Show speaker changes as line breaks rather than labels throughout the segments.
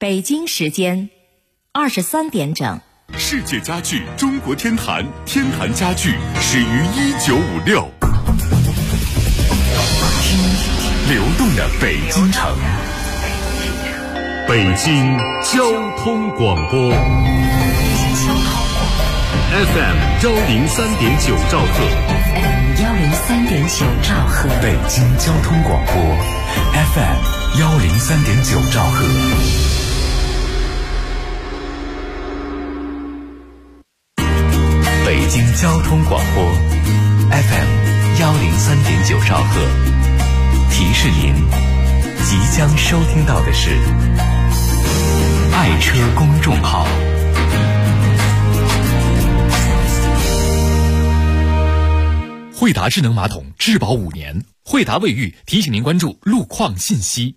北京时间23点整。
世界家具中国天坛，天坛家具始于1956。流动的北京城，北京交通广播 FM 103.9兆赫，
103.9兆赫，
北京交通广播 FM 103.9兆赫。北京交通广播 FM 103.9兆赫，提示您即将收听到的是爱车公众号。惠达智能马桶质保5年，惠达卫浴提醒您关注路况信息。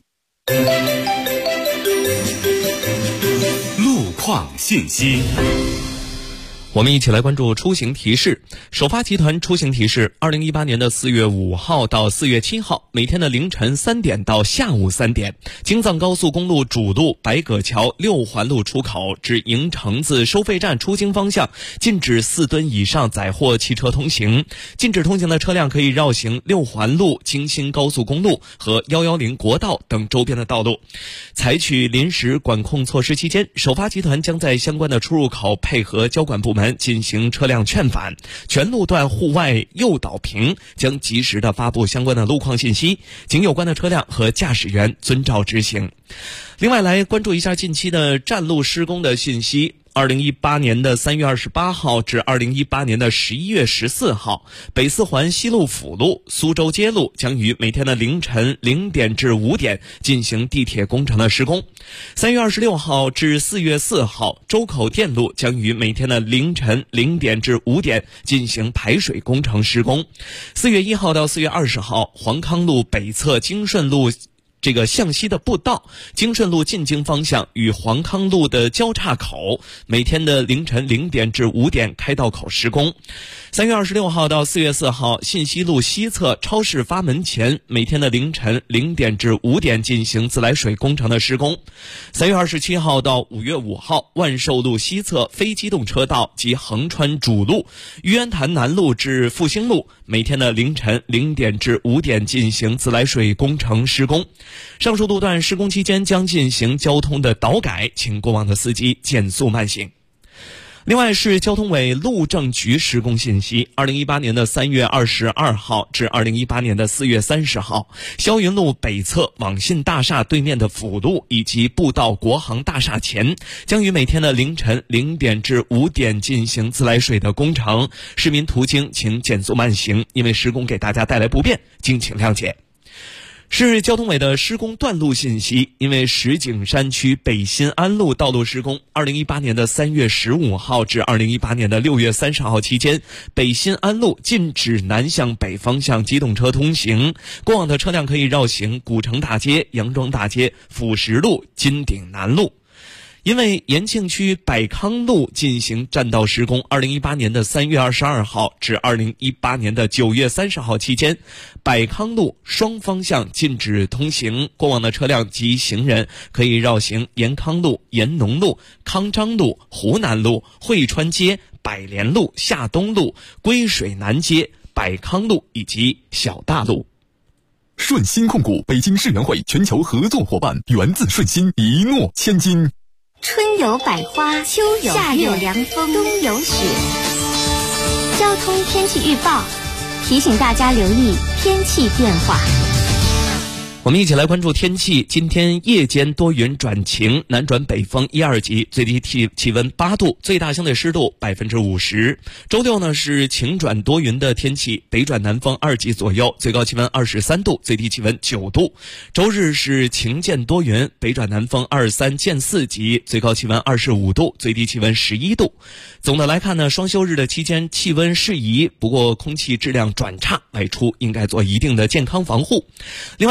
路况信息。
我们一起来关注出行提示。首发集团出行提示：2018年的4月5号到4月7号，每天的凌晨3点到下午3点，京藏高速公路主路白葛桥6环路出口至营城子收费站出京方向，禁止4吨以上载货汽车通行。禁止通行的车辆可以绕行6环路、京新高速公路和110国道等周边的道路。采取临时管控措施期间，首发集团将在相关的出入口配合交管部门进行车辆劝返，全路段户外诱导屏将及时的发布相关的路况信息，请有关的车辆和驾驶员遵照执行。另外来关注一下近期的站路施工的信息。2018年的3月28号至2018年的11月14号，北四环西路辅路、苏州街路将于每天的凌晨0点至5点进行地铁工程的施工。3月26号至4月4号，周口店路将于每天的凌晨0点至5点进行排水工程施工。4月1号到4月20号，黄康路北侧京顺路向西的步道，京顺路进京方向与黄康路的交叉口，每天的凌晨0点至5点开道口施工。3月26号到4月4号，信息路西侧超市发门前，每天的凌晨0点至5点进行自来水工程的施工。3月27号到5月5号，万寿路西侧非机动车道及横穿主路玉渊潭南路至复兴路，每天的凌晨0点至5点进行自来水工程施工。上述路段施工期间将进行交通的导改，请过往的司机减速慢行。另外是交通委路政局施工信息：2018年的3月22号至2018年的4月30号，霄云路北侧网信大厦对面的辅路以及步道国航大厦前，将于每天的凌晨0点至5点进行自来水的工程。市民途经请减速慢行，因为施工给大家带来不便，敬请谅解。市交通委的施工段路信息：因为石景山区北新安路道路施工，2018年的3月15号至2018年的6月30号期间，北新安路禁止南向北方向机动车通行，过往的车辆可以绕行古城大街、杨庄大街、辅石路、金鼎南路。因为延庆区百康路进行占道施工，2018年的3月22号至2018年的9月30号期间，百康路双方向禁止通行，过往的车辆及行人可以绕行延康路、延农路、康章路、湖南路、汇川街、百联路、夏东路、归水南街、百康路以及小大路。
顺鑫控股北京世园会全球合作伙伴，源自顺鑫，一诺千金。
春有百花，秋有夏有凉风，冬有雪。交通天气预报提醒大家留意天气变化。
我们一起来关注天气。今天夜间多云转晴，南转北风1、2级，最低气温8度，最大相对湿度50%。周六呢是晴转多云的天气，北转南风2级左右，最高气温23度，最低气温9度。周日是晴见多云，北转南风2、3见4级，最高气温25度，最低气温11度。总的来看呢，双休日的期间气温适宜，不过空气质量转差，外出应该做一定的健康防护。另外来关注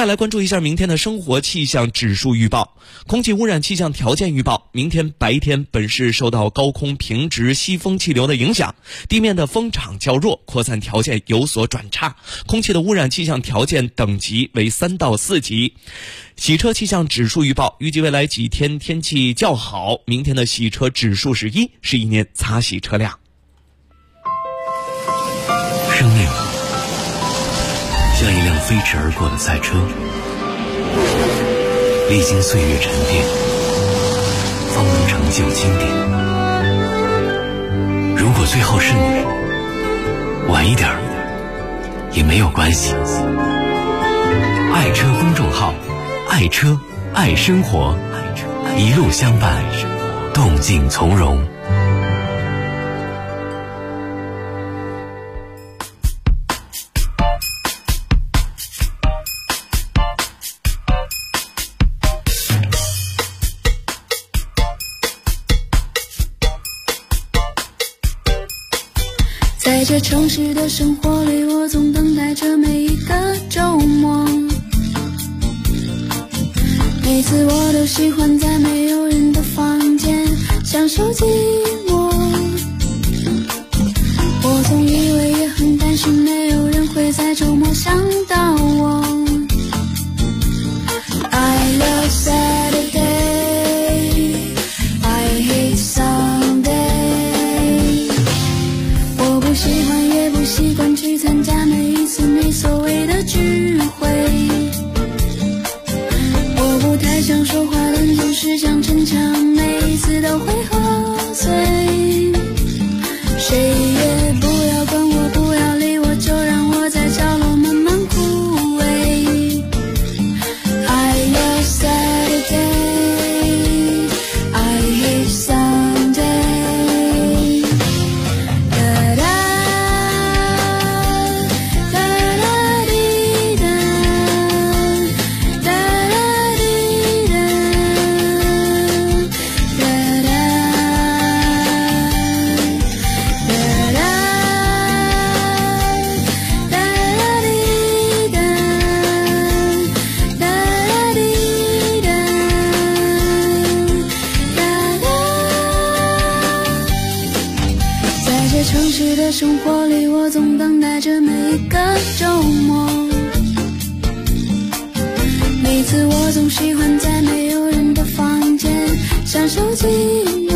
一下明天的生活气象指数预报。空气污染气象条件预报，明天白天本市受到高空平直西风气流的影响，地面的风场较弱，扩散条件有所转差，空气的污染气象条件等级为3到4级。洗车气象指数预报，预计未来几天天气较好，明天的洗车指数是1，是一年擦洗车辆。
生命像一辆飞驰而过的赛车，历经岁月沉淀，方能成就经典。如果最后是你，晚一点也没有关系。爱车公众号，爱车爱生活，一路相伴，动静从容。
在这城市的生活里，我总等待着每一个周末。每次我都喜欢在没有人的房间享受寂寞。我总以为也很担心没有人会在周末想到我。I love Saturday, I hate Sunday。我不喜欢也不习惯去参加每一次没所谓的聚会。我不太想说话，但总是想逞强，每一次都会喝醉。谁也不要管我，不要理我，就让我在角落慢慢枯萎。I love Saturday, I hate Sunday。哒哒哒哒滴哒，哒哒滴哒，哒哒哒哒哒哒滴哒，哒哒滴哒，哒哒。在这城市的生活里，我总等待着每一个周末。每次我总喜欢在没有人的房间享受寂寞。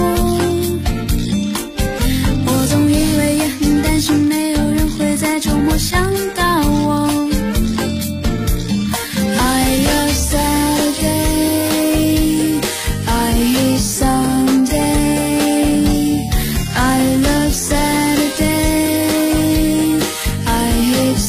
我总以为也很担心没有人会在周末想到我。I love Saturday, I hate Sunday。 I love Saturday, I hate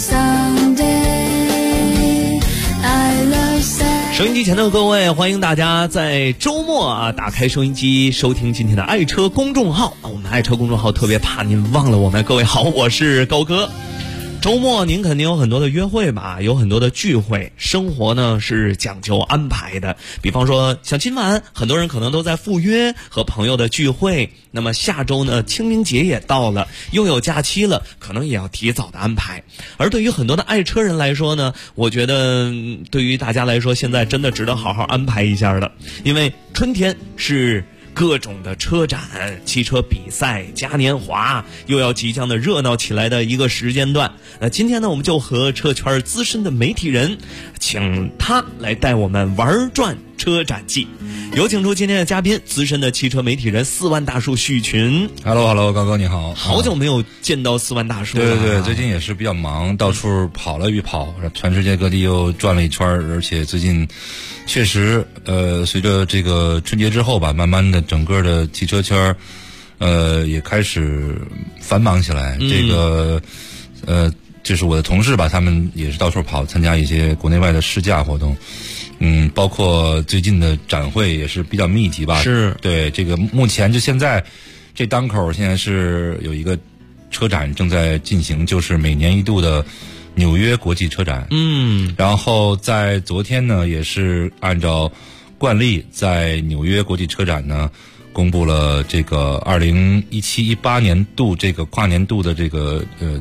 Sunday。 I love Saturday。
收音机前的各位，欢迎大家在周末打开收音机收听今天的爱车公众号。我们爱车公众号特别怕您忘了我们。各位好，我是高哥。周末您肯定有很多的约会吧，有很多的聚会，生活呢是讲究安排的。比方说像今晚很多人可能都在赴约和朋友的聚会，那么下周呢清明节也到了，又有假期了，可能也要提早的安排。而对于很多的爱车人来说呢，我觉得对于大家来说现在真的值得好好安排一下的，因为春天是各种的车展、汽车比赛、嘉年华又要即将的热闹起来的一个时间段。今天呢，我们就和车圈资深的媒体人，请他来带我们玩转车展季。有请出今天的嘉宾，资深的汽车媒体人4万大叔许群。
Hello， 高哥你好。
好久没有见到4万大叔了。
对，最近也是比较忙，到处跑了一跑，全世界各地又转了一圈，而且最近确实随着这个春节之后吧，慢慢的整个的汽车圈也开始繁忙起来。这个就是我的同事吧，他们也是到处跑，参加一些国内外的试驾活动。包括最近的展会也是比较密集吧。
是，对，
这个目前就现在这当口，现在是有一个车展正在进行，就是每年一度的纽约国际车展。然后在昨天呢，也是按照惯例，在纽约国际车展呢，公布了这个2017-18年度这个跨年度的这个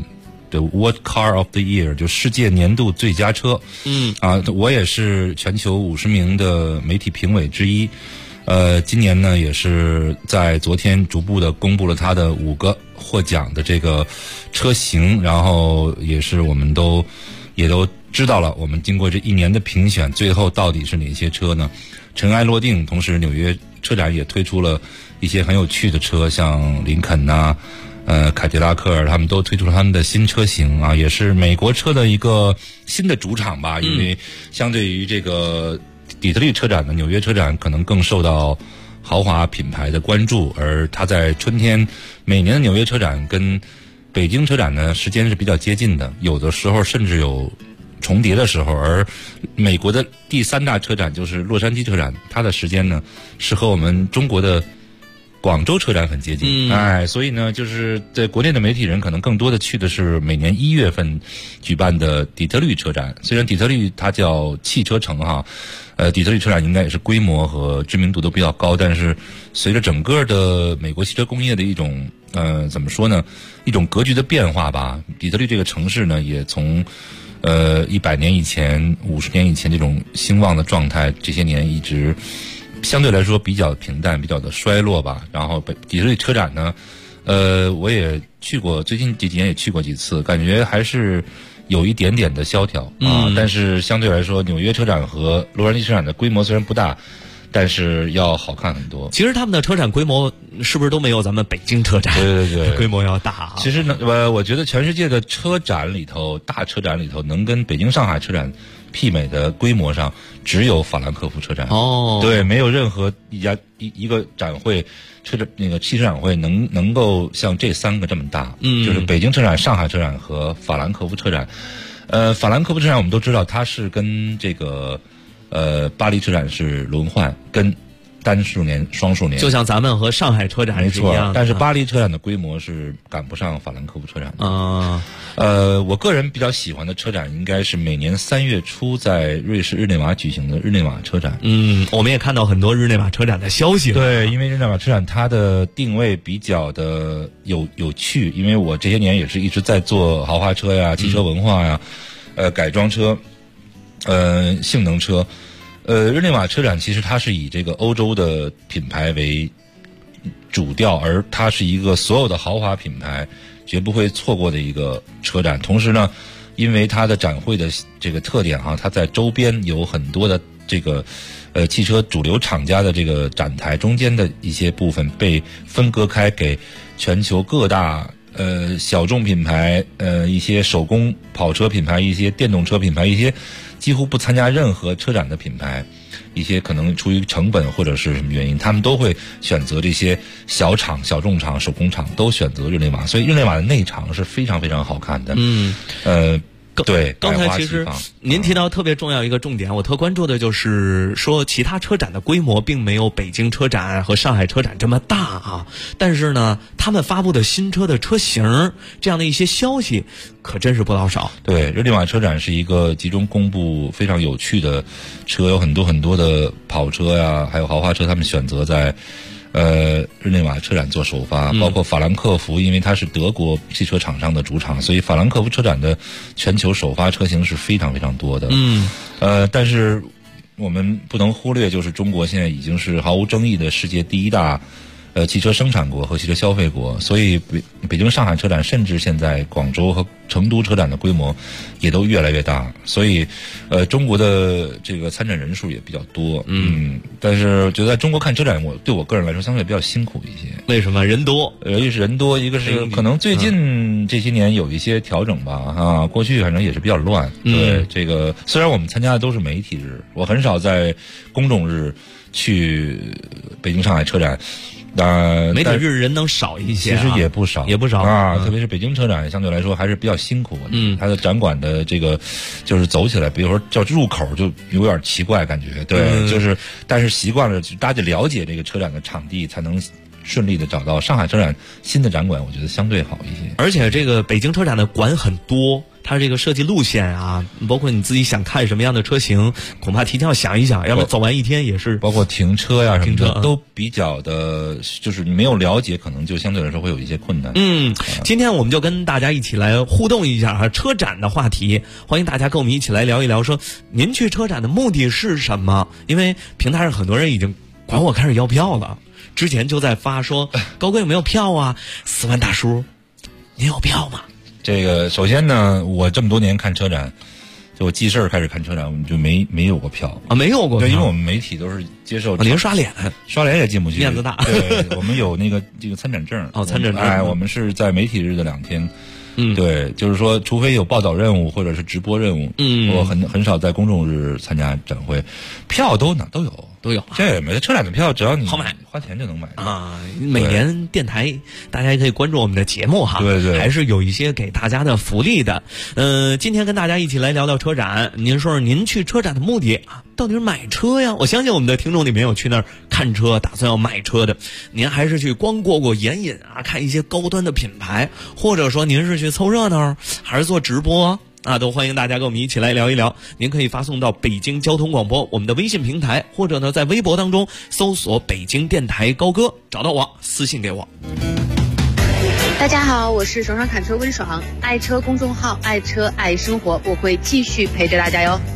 的 What Car of the Year， 就世界年度最佳车。我也是全球50名的媒体评委之一。今年呢，也是在昨天逐步的公布了它的5个获奖的这个车型，然后也是我们也都知道了，我们经过这1年的评选，最后到底是哪些车呢？尘埃落定，同时纽约车展也推出了一些很有趣的车，像林肯呐、凯迪拉克，他们都推出了他们的新车型啊，也是美国车的一个新的主场吧。因为相对于这个底特律车展的纽约车展，可能更受到豪华品牌的关注，而它在春天每年的纽约车展跟北京车展呢时间是比较接近的，有的时候甚至有重叠的时候，而美国的第3大车展就是洛杉矶车展，它的时间呢是和我们中国的广州车展很接近。所以呢，就是在国内的媒体人可能更多的去的是每年1月份举办的底特律车展。虽然底特律它叫汽车城哈，底特律车展应该也是规模和知名度都比较高，但是随着整个的美国汽车工业的一种怎么说呢，一种格局的变化吧，底特律这个城市呢也从100年以前、50年以前这种兴旺的状态，这些年一直相对来说比较平淡，比较的衰落吧。然后底特律车展呢，我也去过，最近这几年也去过几次，感觉还是有一点点的萧条啊。但是相对来说，纽约车展和洛杉矶车展的规模虽然不大，但是要好看很多。
其实他们的车展规模是不是都没有咱们北京车展对规模要大啊？
其实呢，我觉得全世界的车展里头，大车展里头能跟北京、上海车展媲美的规模上，只有法兰克福车展。对，没有任何一个展会，汽车展会能够像这3个这么大。就是北京车展、上海车展和法兰克福车展。法兰克福车展我们都知道，它是跟这个巴黎车展是轮换，跟单数年、双数年，
就像咱们和上海车展是一样的。
但是巴黎车展的规模是赶不上法兰克福车展的。我个人比较喜欢的车展应该是每年3月初在瑞士日内瓦举行的日内瓦车展。
我们也看到很多日内瓦车展的消息。
对，因为日内瓦车展它的定位比较的有趣，因为我这些年也是一直在做豪华车呀、汽车文化呀、改装车、性能车。日内瓦车展其实它是以这个欧洲的品牌为主调，而它是一个所有的豪华品牌绝不会错过的一个车展。同时呢，因为它的展会的这个特点它在周边有很多的这个汽车主流厂家的这个展台中间的一些部分被分割开，给全球各大小众品牌、一些手工跑车品牌、一些电动车品牌、一些几乎不参加任何车展的品牌，一些可能出于成本或者是什么原因，他们都会选择这些小厂、小众厂、手工厂，都选择日内瓦。所以日内瓦的内场是非常非常好看的。对，
刚才其实您提到特别重要一个重点，我特关注的就是说，其他车展的规模并没有北京车展和上海车展这么大啊，但是呢，他们发布的新车的车型这样的一些消息可真是不老少。
对，日内瓦车展是一个集中公布非常有趣的车，有很多很多的跑车呀，还有豪华车，他们选择在日内瓦车展做首发，包括法兰克福，因为它是德国汽车厂商的主场，所以法兰克福车展的全球首发车型是非常非常多的。但是我们不能忽略，就是中国现在已经是毫无争议的世界第1大汽车生产国和汽车消费国，所以北京、上海车展，甚至现在广州和成都车展的规模也都越来越大，所以中国的这个参展人数也比较多。但是我觉得在中国看车展，对我个人来说相对比较辛苦一些。
为什么？人多，
一是人多，一个是可能最近这些年有一些调整吧。过去反正也是比较乱。对，这个虽然我们参加的都是媒体日，我很少在公众日去北京、上海车展。
媒体日人能少一些，
其实也不少特别是北京车展相对来说还是比较辛苦的。它的展馆的这个就是走起来，比如说叫入口就有点奇怪感觉。对，就是但是习惯了，大家了解这个车展的场地，才能顺利的找到。上海车展新的展馆，我觉得相对好一些。
而且这个北京车展的馆很多， 它这个设计路线啊，包括你自己想看什么样的车型，恐怕提前要想一想，要不然走完一天也是。
包括停车呀什么的，
停车
都比较的，就是你没有了解，可能就相对来说会有一些困难。
今天我们就跟大家一起来互动一下啊，车展的话题，欢迎大家跟我们一起来聊一聊，说您去车展的目的是什么？因为平台上很多人已经管我开始要票了，之前就在发说高哥有没有票啊？4万大叔，您有票吗？
这个首先呢，我这么多年看车展，就我记事儿开始看车展，我们就没有过票
啊，没有过票。
对，因为我们媒体都是接受
您刷脸
也进不去，
面子大。
对，我们有这个参展证。
参展证。
我们是在媒体日的2天。对，就是说，除非有报道任务或者是直播任务，我很少在公众日参加展会，票都有。这每个车展的票，只要你
好买，
花钱就能买
啊。每年电台大家也可以关注我们的节目哈，
对，
还是有一些给大家的福利的。今天跟大家一起来聊聊车展，您说说您去车展的目的啊，到底是买车呀？我相信我们的听众里面有去那儿看车、打算要买车的，您还是去光过眼瘾啊，看一些高端的品牌，或者说您是去凑热闹，还是做直播？都欢迎大家跟我们一起来聊一聊。您可以发送到北京交通广播我们的微信平台，或者呢在微博当中搜索北京电台高哥，找到我私信给我。
大家好，我是爽爽侃车温爽，爱车公众号爱车爱生活，我会继续陪着大家哟。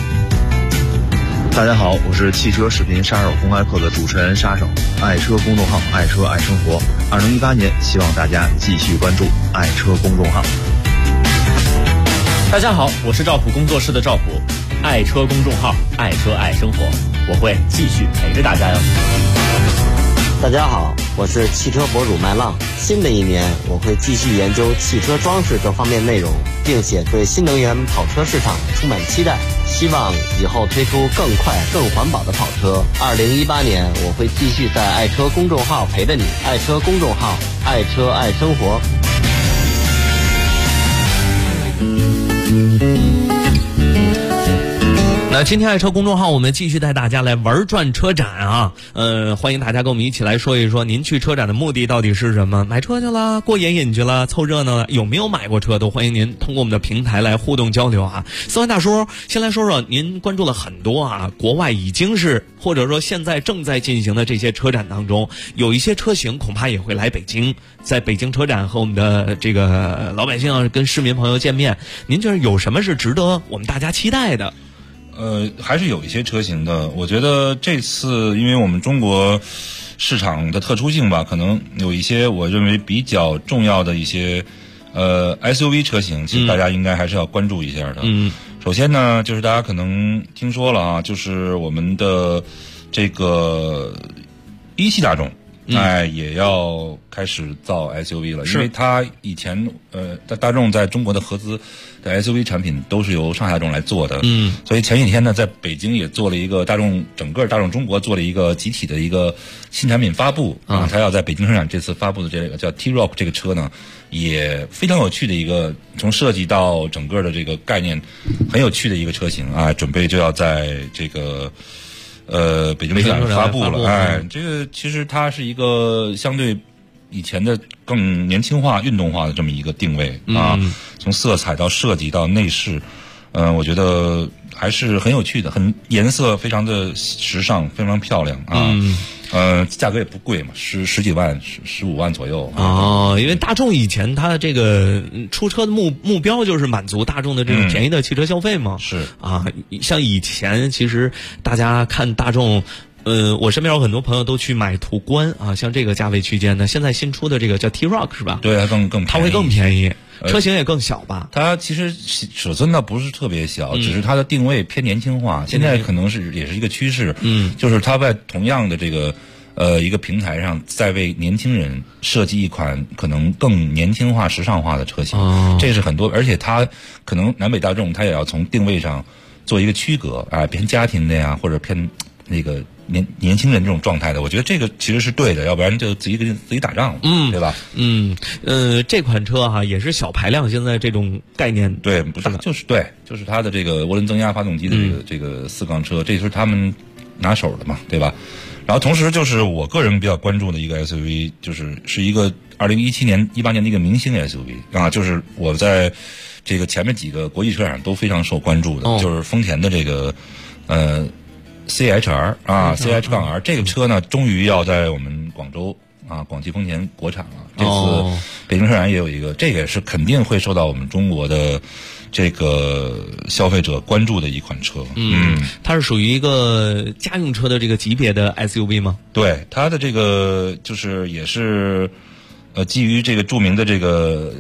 大家好，我是汽车视频杀手公开课的主持人杀手，爱车公众号爱车爱生活。2018年希望大家继续关注爱车公众号。
大家好，我是赵普工作室的赵普，爱车公众号爱车爱生活，我会继续陪着大家哟。
大家好，我是汽车博主麦浪，新的一年我会继续研究汽车装饰这方面内容，并且对新能源跑车市场充满期待，希望以后推出更快更环保的跑车。2018年我会继续在爱车公众号陪着你，爱车公众号爱车爱生活。
那今天爱车公众号我们继续带大家来玩转车展啊，欢迎大家跟我们一起来说一说您去车展的目的到底是什么？买车去了，过眼瘾去了，凑热闹了，有没有买过车？都欢迎您通过我们的平台来互动交流啊。4万大叔，先来说说您关注了很多啊，国外已经是或者说现在正在进行的这些车展当中，有一些车型恐怕也会来北京，在北京车展和我们的这个老百姓跟市民朋友见面，您觉得有什么是值得我们大家期待的？
还是有一些车型的。我觉得这次因为我们中国市场的特殊性吧，可能有一些我认为比较重要的一些SUV 车型，其实大家应该还是要关注一下的。首先呢，就是大家可能听说了啊，就是我们的这个一汽大众。也要开始造 SUV 了，因为它以前大众在中国的合资的 SUV 产品都是由上海大众来做的，所以前几天呢，在北京也做了一个整个大众中国做了一个集体的一个新产品发布啊，它要在北京车展这次发布的这个叫 T-Roc 这个车呢，也非常有趣的一个从设计到整个的这个概念很有趣的一个车型啊，准备就要在这个。北京车展发布了，这个其实它是一个相对以前的更年轻化、运动化的这么一个定位啊，从色彩到设计到内饰，我觉得还是很有趣的，颜色非常的时尚，非常漂亮啊。价格也不贵嘛，十几万，15万左右。
因为大众以前它的这个出车的目标就是满足大众的这种便宜的汽车消费嘛。
是
啊，像以前其实大家看大众。我身边有很多朋友都去买途观啊，像这个价位区间的，现在新出的这个叫 T-Roc 是吧？
对，
它会更便宜，车型也更小吧？
它其实尺寸倒不是特别小，只是它的定位偏年轻化，现在可能也是一个趋势。就是它在同样的这个一个平台上，在为年轻人设计一款可能更年轻化、时尚化的车型。这是很多，而且它可能南北大众它也要从定位上做一个区隔啊，偏家庭的呀，或者偏那个。年轻人这种状态的，我觉得这个其实是对的，要不然就自己跟自己打仗了，对吧？
这款车哈也是小排量，现在这种概念
对，不是就是它的这个涡轮增压发动机的这个4缸车，这是他们拿手的嘛，对吧？然后同时就是我个人比较关注的一个 SUV，是一个2018年的一个明星 SUV 啊，就是我在这个前面几个国际车展都非常受关注的，就是丰田的这个CHR 啊 CH-R 这个车呢，终于要在我们广州啊广汽丰田国产了。这次北京车展也有一个，这个也是肯定会受到我们中国的这个消费者关注的一款车。
它是属于一个家用车的这个级别的 SUV 吗？
对，它的这个就是也是基于这个著名的这个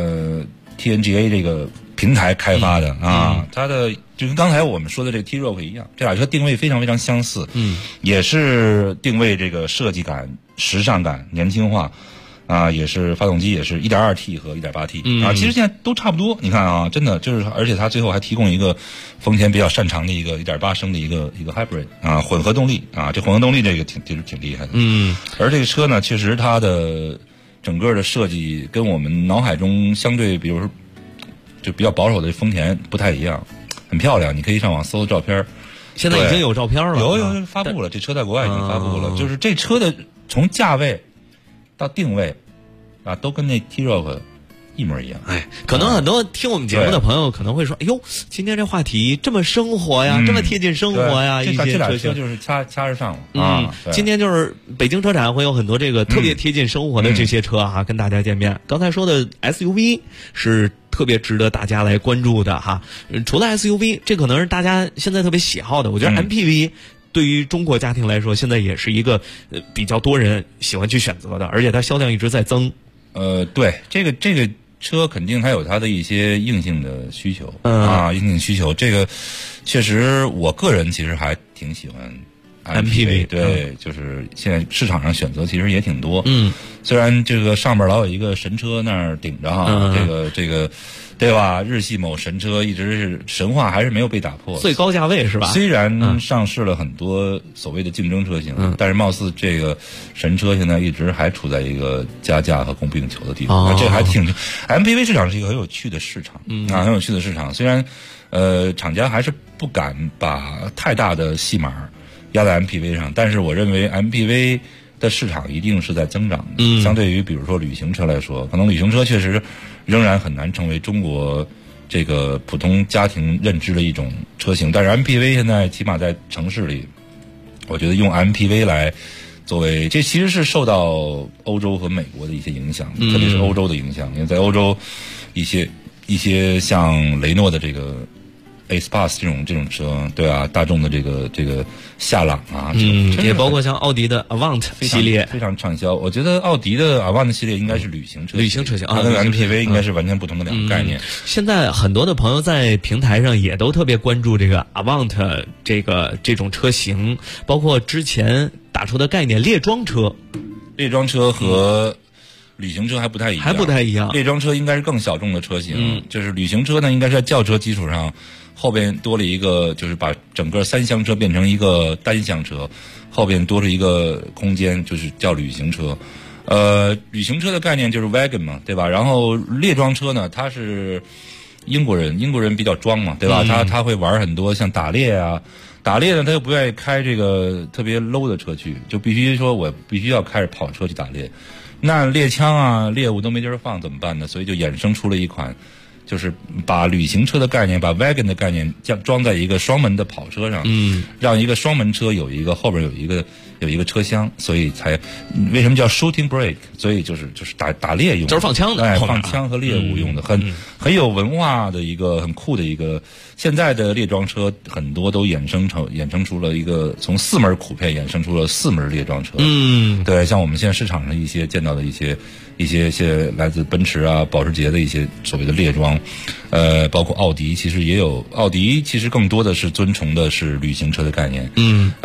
TNGA 这个平台开发的啊。它的就跟刚才我们说的这个 T-Roc 一样，这俩车定位非常非常相似。也是定位这个设计感、时尚感、年轻化。啊，也是发动机也是 1.2T 和 1.8T 啊，其实现在都差不多。你看啊，真的就是，而且它最后还提供一个丰田比较擅长的一个 1.8升的一个 hybrid 啊，混合动力啊，这混合动力这个挺厉害的。而这个车呢，确实它的整个的设计跟我们脑海中相对，比如说就比较保守的丰田不太一样，很漂亮。你可以上网搜照片，
现在已经有照片了，
有发布了，这车在国外已经发布了。就是这车的从价位到定位啊，都跟那 T-Roc 一模一样。
可能很多听我们节目的朋友可能会说：“哎呦，今天这话题这么生活呀，这么贴近生活呀。”
这俩车就是掐着上了啊。
今天就是北京车展会有很多这个特别贴近生活的这些车跟大家见面。刚才说的 SUV 是特别值得大家来关注的哈。除了 SUV， 这可能是大家现在特别喜好的。我觉得 MPV。对于中国家庭来说，现在也是一个比较多人喜欢去选择的，而且它销量一直在增。
对，这个车肯定它有它的一些硬性的需求硬性需求。这个确实，我个人其实还挺喜欢 MPV。对，就是现在市场上选择其实也挺多。虽然这个上面老有一个神车那儿顶着哈，这个。对吧？日系某神车一直是神话，还是没有被打破。
最高价位是吧？
虽然上市了很多所谓的竞争车型，但是貌似这个神车现在一直还处在一个加价和供不应求的地方。这还挺 MPV 市场是一个很有趣的市场很有趣的市场。虽然厂家还是不敢把太大的戏码压在 MPV 上，但是我认为 MPV 的市场一定是在增长的。相对于比如说旅行车来说，可能旅行车确实仍然很难成为中国这个普通家庭认知的一种车型，但是 MPV 现在起码在城市里，我觉得用 MPV 来作为，这其实是受到欧洲和美国的一些影响，特别是欧洲的影响，因为在欧洲一些像雷诺的这个 A-Space 这种车，对啊，大众的这个夏朗啊，
也包括像奥迪的 Avant 系列
非常畅销。我觉得奥迪的 Avant 系列应该是旅行车
型
它跟 MPV 应该是完全不同的两个概念。
现在很多的朋友在平台上也都特别关注这个 Avant 这种车型，包括之前打出的概念猎装车
和旅行车还不太一样，猎装车应该是更小众的车型，就是旅行车呢应该是在轿车基础上后边多了一个，就是把整个3厢车变成一个单厢车，后边多出一个空间，就是叫旅行车。旅行车的概念就是 wagon 嘛，对吧？然后猎装车呢，它是英国人比较装嘛，对吧？他会玩很多像打猎呢，他又不愿意开这个特别 low 的车去，就必须说我必须要开着跑车去打猎。那猎枪啊、猎物都没地儿放怎么办呢？所以就衍生出了一款，就是把旅行车的概念、把 wagon 的概念装在一个双门的跑车上，让一个双门车后边有一个车厢，所以才为什么叫 shooting brake？ 所以就是打猎用的，
就是放枪的，
放枪和猎物用的，很有文化的一个很酷的一个。现在的猎装车很多都衍生出了一个从4门酷配衍生出了4门猎装车。对，像我们现在市场上一些见到的一些来自奔驰啊、保时捷的一些所谓的猎装，包括奥迪，其实也有。奥迪其实更多的是遵从的是旅行车的概念。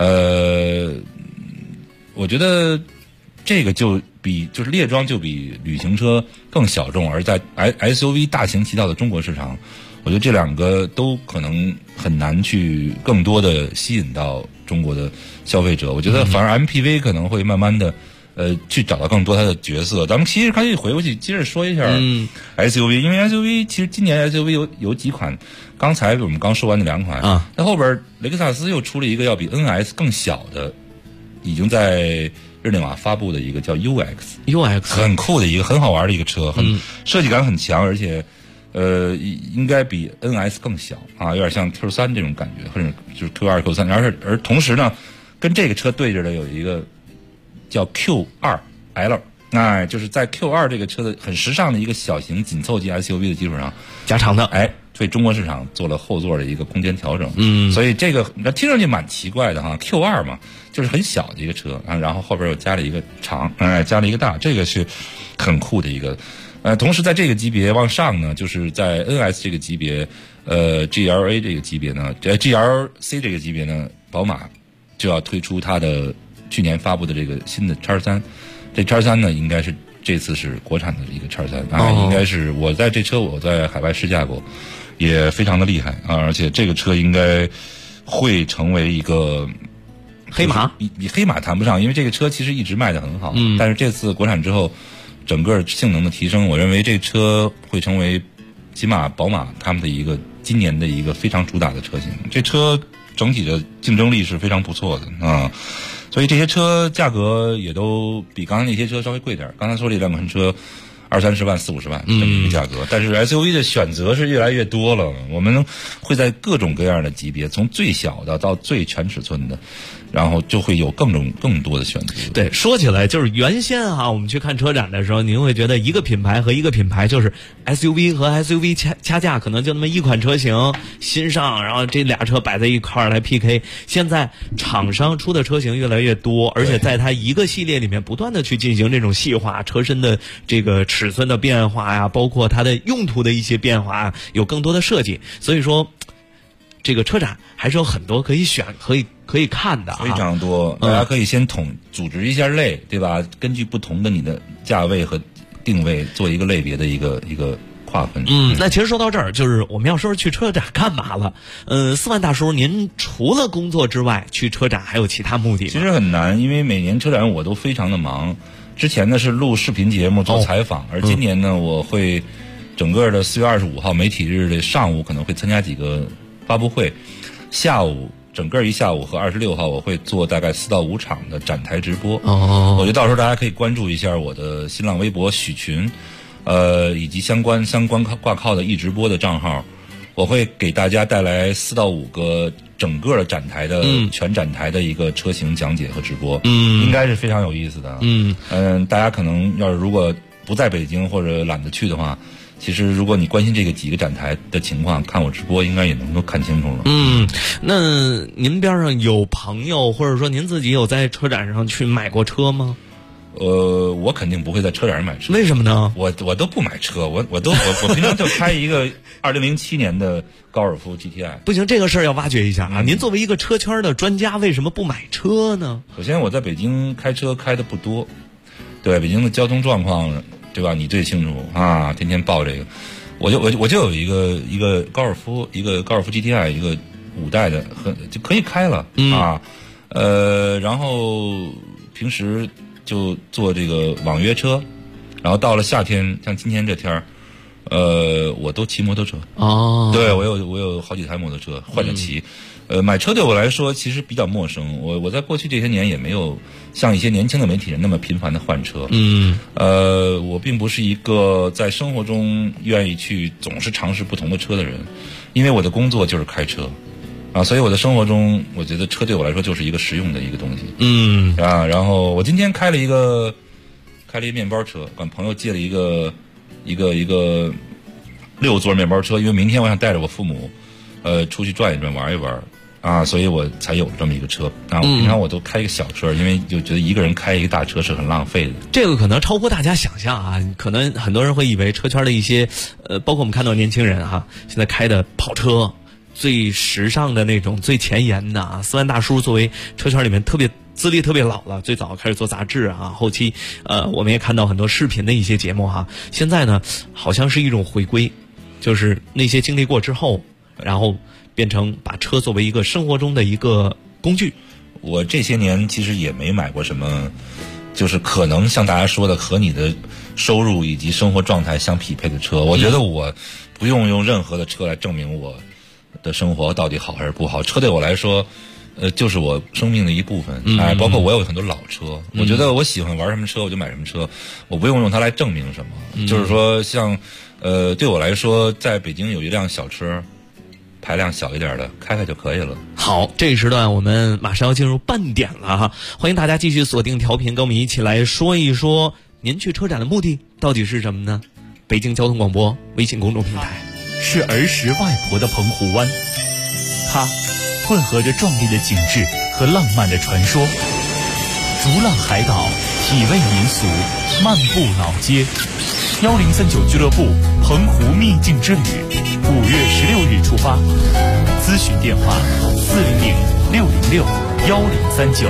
我觉得这个就是猎装就比旅行车更小众，而在 SUV 大行其道的中国市场，我觉得这两个都可能很难去更多的吸引到中国的消费者。我觉得反而 MPV 可能会慢慢的去找到更多它的角色。咱们其实可以回过去接着说一下 SUV，因为 SUV 其实今年 SUV 有几款，刚才我们刚说完的2款那后边雷克萨斯又出了一个要比 NS 更小的，已经在日内瓦发布的一个叫 UX， 很酷的一个很好玩的一个车，设计感很强，而且应该比 NS 更小啊，有点像 Q3 这种感觉，或者就是 Q2、Q3，而同时呢，跟这个车对着的有一个叫 Q2L。就是在 Q2 这个车的很时尚的一个小型紧凑级 SUV 的基础上
加长的，
对中国市场做了后座的一个空间调整。所以这个听上去蛮奇怪的哈 ，Q2 嘛，就是很小的一个车啊，然后后边又加了一个长，加了一个大，这个是很酷的一个。同时在这个级别往上呢，就是在 NS 这个级别，GLA 这个级别呢，GLC 这个级别呢，宝马就要推出它的去年发布的这个新的 X3。这 X3 呢，应该是这次是国产的一个 X3应该是我在海外试驾过，也非常的厉害啊！而且这个车应该会成为一个
黑马，
比黑马谈不上，因为这个车其实一直卖得很好。但是这次国产之后，整个性能的提升，我认为这车会成为起码宝马他们的一个今年的一个非常主打的车型。这车整体的竞争力是非常不错的啊。所以这些车价格也都比刚才那些车稍微贵点。刚才说这2款车20-30万、40-50万这么一个价格，但是 SUV 的选择是越来越多了。我们会在各种各样的级别，从最小的到最全尺寸的，然后就会有更多的选择。
对，说起来就是原先我们去看车展的时候，您会觉得一个品牌和一个品牌就是 SUV 和 SUV 掐架，可能就那么一款车型新上，然后这俩车摆在一块儿来 PK。现在厂商出的车型越来越多，而且在它一个系列里面不断的去进行这种细化，车身的这个尺寸的变化呀，包括它的用途的一些变化，有更多的设计。所以说这个车展还是有很多可以选可以看的，
非常多。大家可以先组织一下类，对吧？根据不同的你的价位和定位做一个类别的一个划分。
那其实说到这儿，就是我们要说去车展干嘛了？4万大叔，您除了工作之外，去车展还有其他目的吗？
其实很难，因为每年车展我都非常的忙。之前呢是录视频节目做采访，而今年呢我会整个的4月25号媒体日的上午可能会参加几个发布会，下午整个一下午和26号我会做大概4到5场的展台直播。我觉得到时候大家可以关注一下我的新浪微博许群，以及相关挂靠的易直播的账号，我会给大家带来4到5个整个的展台的全展台的一个车型讲解和直播，应该是非常有意思的。大家可能如果不在北京或者懒得去的话，其实如果你关心这个几个展台的情况，看我直播应该也能够看清楚了。
那您边上有朋友或者说您自己有在车展上去买过车吗？
我肯定不会在车展上买车。
为什么呢？
我都不买车，我平常就开一个2007年的高尔夫 GTI。
不行，这个事儿要挖掘一下啊！您作为一个车圈的专家，为什么不买车呢？
首先，我在北京开车开的不多，对北京的交通状况，对吧？你最清楚啊！天天报这个，我就有一个高尔夫，一个高尔夫 GTI， 一个5代的，就可以开了啊。然后平时就坐这个网约车，然后到了夏天，像今天这天儿，我都骑摩托车。对，我有好几台摩托车换着骑。买车对我来说其实比较陌生，我在过去这些年也没有像一些年轻的媒体人那么频繁的换车。我并不是一个在生活中愿意去总是尝试不同的车的人，因为我的工作就是开车。所以我的生活中，我觉得车对我来说就是一个实用的一个东西。然后我今天开了一个面包车，管朋友借了一个6座面包车，因为明天我想带着我父母，出去转一转玩一玩所以我才有了这么一个车。平常我都开一个小车，因为就觉得一个人开一个大车是很浪费的。
这个可能超乎大家想象啊！可能很多人会以为车圈的一些包括我们看到年轻人现在开的跑车。最时尚的那种最前沿的4万大叔作为车圈里面资历特别老了，最早开始做杂志后期我们也看到很多视频的一些节目现在呢好像是一种回归，就是那些经历过之后，然后变成把车作为一个生活中的一个工具。
我这些年其实也没买过什么就是可能像大家说的和你的收入以及生活状态相匹配的车。我觉得我不用任何的车来证明我的生活到底好还是不好。车对我来说就是我生命的一部分。包括我有很多老车，我觉得我喜欢玩什么车我就买什么车，我不用它来证明什么。就是说像对我来说，在北京有一辆小车，排量小一点的，开开就可以了。
好，这一时段我们马上要进入半点了哈，欢迎大家继续锁定调频，跟我们一起来说一说您去车展的目的到底是什么呢？北京交通广播微信公众平台。
是儿时外婆的澎湖湾，它混合着壮丽的景致和浪漫的传说。逐浪海岛，体味民俗，漫步老街。1039俱乐部澎湖秘境之旅，5月16日出发。咨询电话400-606-1039。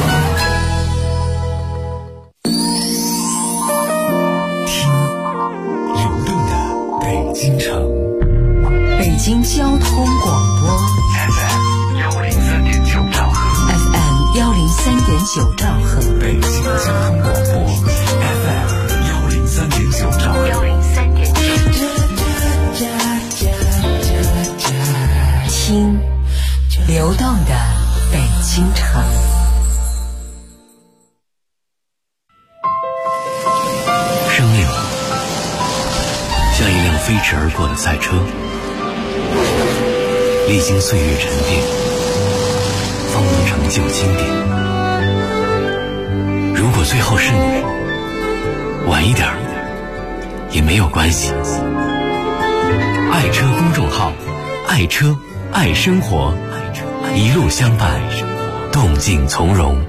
北京城，
北京交通广播
FM 103.9兆赫
FM 103.9兆赫，
北京交通广播 FM 103.9兆赫
听流动的北京城。
生命像一辆飞驰而过的赛车，历经岁月沉淀，方能成就经典。如果最后是你，晚一点也没有关系。爱车公众号，爱车爱生活，一路相伴，动静从容。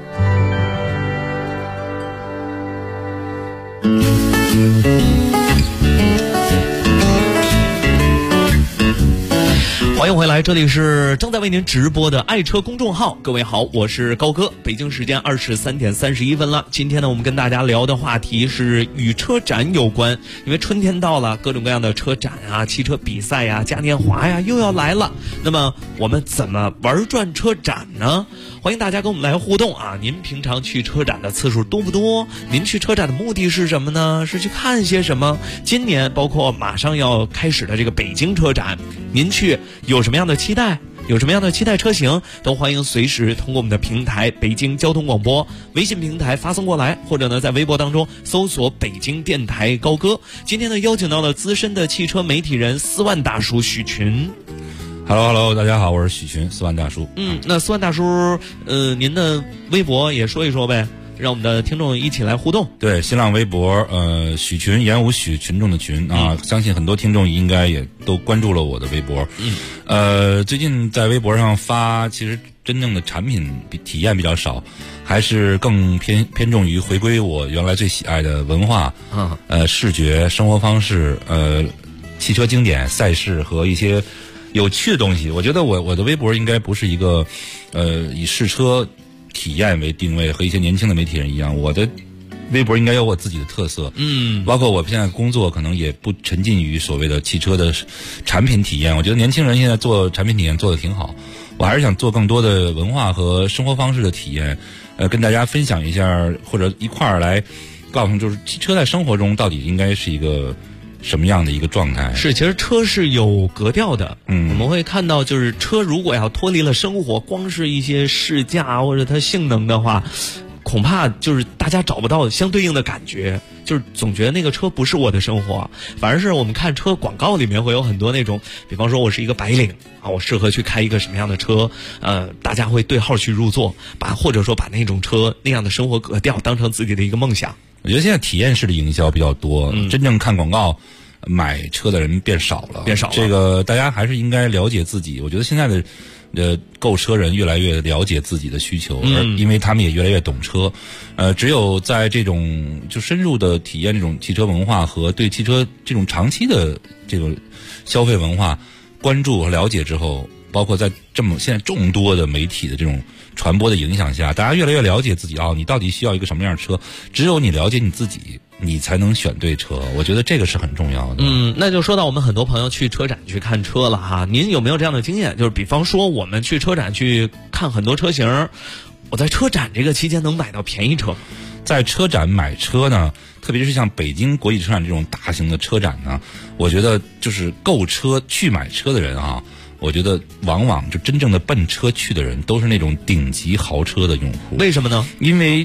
欢迎回来，这里是正在为您直播的爱车公众号。各位好，我是高哥。北京时间23点31分了。今天呢，我们跟大家聊的话题是与车展有关。因为春天到了，各种各样的车展啊、汽车比赛呀、嘉年华呀又要来了。那么我们怎么玩转车展呢？欢迎大家跟我们来互动啊！您平常去车展的次数多不多？您去车展的目的是什么呢？是去看些什么？今年包括马上要开始的这个北京车展，您去有什么样的期待？有什么样的期待车型，都欢迎随时通过我们的平台北京交通广播微信平台发送过来，或者呢在微博当中搜索北京电台高歌。今天呢邀请到了资深的汽车媒体人4万大叔许群。
Hello， 大家好，我是许群，4万大叔。
那4万大叔，您的微博也说一说呗，让我们的听众一起来互动。
对，新浪微博，许群，言无许，群众的群啊，相信很多听众应该也都关注了我的微博。最近在微博上发，其实真正的产品体验比较少，还是更偏重于回归我原来最喜爱的文化，视觉、生活方式，汽车经典、赛事和一些有趣的东西。我觉得我的微博应该不是一个以试车体验为定位，和一些年轻的媒体人一样，我的微博应该有我自己的特色。包括我现在工作可能也不沉浸于所谓的汽车的产品体验。我觉得年轻人现在做产品体验做得挺好，我还是想做更多的文化和生活方式的体验，跟大家分享一下，或者一块儿来告诉，就是汽车在生活中到底应该是一个什么样的一个状态？
是，其实车是有格调的。我们会看到，就是车如果要脱离了生活，光是一些试驾或者它性能的话，恐怕就是大家找不到相对应的感觉，就是总觉得那个车不是我的生活。反而是我们看车广告里面会有很多那种，比方说我是一个白领啊，我适合去开一个什么样的车，大家会对号去入座，或者说把那种车那样的生活格调当成自己的一个梦想。
我觉得现在体验式的营销比较多，真正看广告买车的人变少了。这个大家还是应该了解自己。我觉得现在的购车人越来越了解自己的需求，而因为他们也越来越懂车。只有在这种就深入的体验这种汽车文化和对汽车这种长期的这种消费文化关注和了解之后，包括在现在众多的媒体的这种传播的影响下，大家越来越了解自己你到底需要一个什么样的车。只有你了解你自己，你才能选对车。我觉得这个是很重要的。
那就说到我们很多朋友去车展去看车了哈，您有没有这样的经验？就是比方说我们去车展去看很多车型，我在车展这个期间能买到便宜车吗？
在车展买车呢，特别是像北京国际车展这种大型的车展呢，我觉得就是购车去买车的人我觉得往往就真正的奔车去的人都是那种顶级豪车的用户。
为什么呢？
因为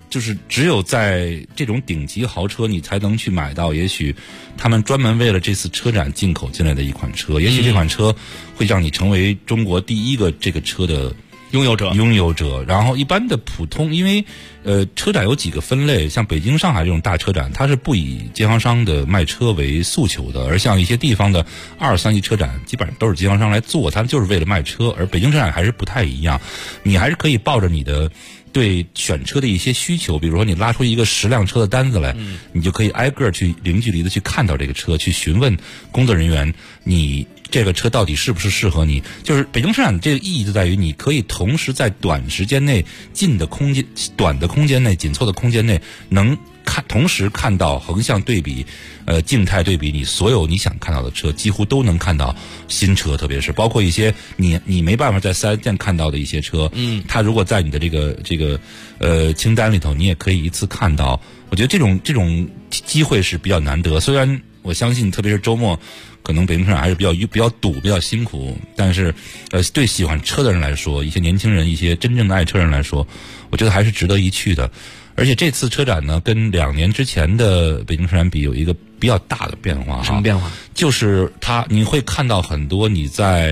就是只有在这种顶级豪车，你才能去买到也许他们专门为了这次车展进口进来的一款车，也许这款车会让你成为中国第一个这个车的
拥有者。
然后一般的普通，因为车展有几个分类，像北京、上海这种大车展，它是不以经销商的卖车为诉求的，而像一些地方的2、3级车展，基本上都是经销商来做，他们就是为了卖车。而北京车展还是不太一样，你还是可以抱着你的对选车的一些需求，比如说你拉出一个10辆车的单子来，你就可以挨个去零距离的去看到这个车，去询问工作人员你这个车到底是不是适合你。就是北京车展这个意义就在于你可以同时在短时间内短的空间内紧凑的空间内能同时看到横向对比静态对比你所有你想看到的车，几乎都能看到新车，特别是包括一些你没办法在4S店看到的一些车，它如果在你的这个清单里头，你也可以一次看到。我觉得这种机会是比较难得，虽然我相信特别是周末可能北京车展还是比较堵比较辛苦，但是对喜欢车的人来说，一些年轻人一些真正的爱车人来说，我觉得还是值得一去的。而且这次车展呢，跟2年之前的北京车展比，有一个比较大的变化。
什么变化？
就是你会看到很多你在